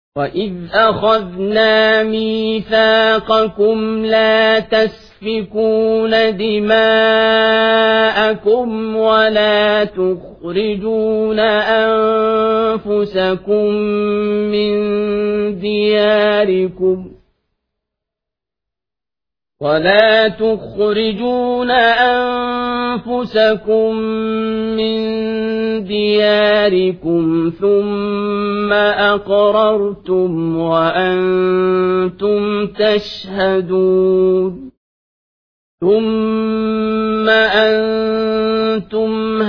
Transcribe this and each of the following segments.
وَإِذْ أَخَذْنَا مِيثَاقَكُمْ لَا تَسْفِكُونَ دِمَاءَكُمْ وَلَا تُخْرِجُونَ أَنفُسَكُم مِّن دِيَارِكُمْ ثُمَّ أَقْرَرْتُمْ وَأَنتُمْ تَشْهَدُونَ ثُمَّ أَنتُمْ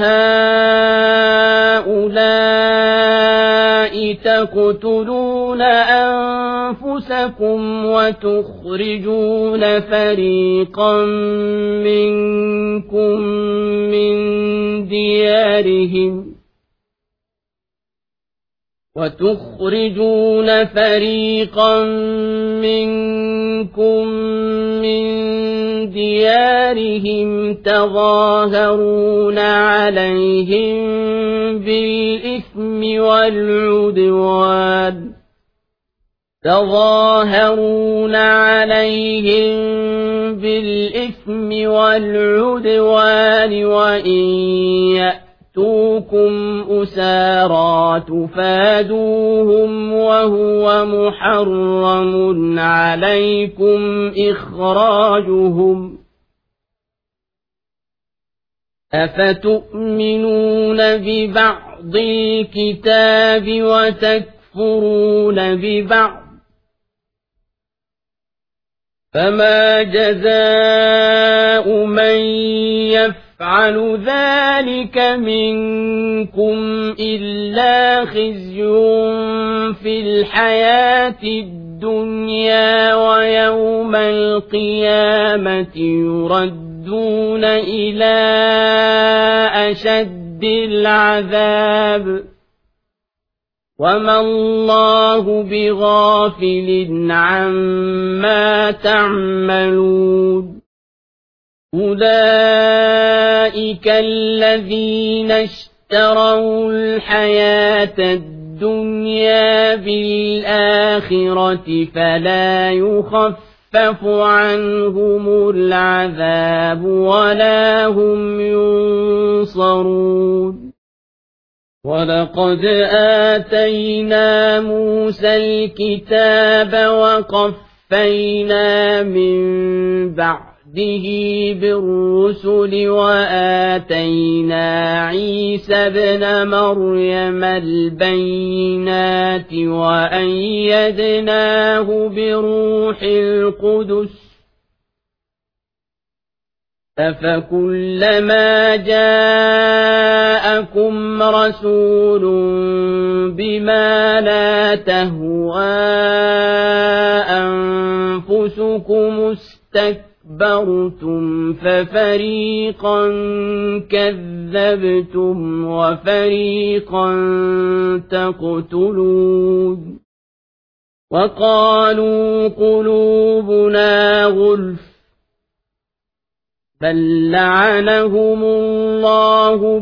هَٰؤُلَاءِ تَقْتُلُونَ أَنفُسَكُمْ وَتُخْرِجُونَ فَرِيقًا مِّنكُم مِّن دِيَارِهِمْ تَظَاهَرُونَ عَلَيْهِم بِالْإِثْمِ وَالْعُدْوَانِ وَإِن يَأْتُوكُمْ أُسَارَىٰ تُفَادُوهُمْ وَهُوَ مُحَرَّمٌ عَلَيْكُمْ إِخْرَاجُهُمْ أَفَتُؤْمِنُونَ بِبَعْضِ الْكِتَابِ وَتَكْفُرُونَ بِبَعْضٍ ۚ فَمَا جَزَاءُ مَن يَفْعَلُ ذَلِكَ مِنكُمْ إِلَّا خِزْيٌ فِي الْحَيَاةِ الدُّنْيَا وَيَوْمَ الْقِيَامَةِ يُرَدُّونَ إِلَىٰ أَشَدِّ الْعَذَابِ وَمَا اللَّهُ بِغَافِلٍ عَمَّا تَعْمَلُونَ أُولَٰئِكَ الَّذِينَ اشْتَرَوُا الْحَيَاةَ الدُّنْيَا بِالْآخِرَةِ فَلَا يُخَفَّفُ عَنْهُمُ الْعَذَابُ وَلَا هُمْ يُنصَرُونَ وَلَقَدْ آتَيْنَا مُوسَى الْكِتَابَ وَقَفَّيْنَا مِن بَعْدِهِ بِالرُّسُلِ وَآتَيْنَا عِيسَى ابْنَ مَرْيَمَ الْبَيِّنَاتِ وَأَيَّدْنَاهُ بِرُوحِ الْقُدُسِ أَفَكُلَّمَا جَاءَكُمْ رَسُولٌ بِمَا لَا تَهْوَىٰ أَنفُسُكُمُ اسْتَكْبَرْتُمْ فَفَرِيقًا كَذَّبْتُمْ وَفَرِيقًا تَقْتُلُونَ وَقَالُوا قُلُوبُنَا غُلْفٌ بَل لَّعَنَهُمُ اللَّهُ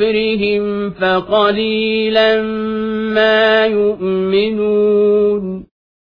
بِكُفْرِهِمْ فَقَلِيلًا مَّا يُؤْمِنُونَ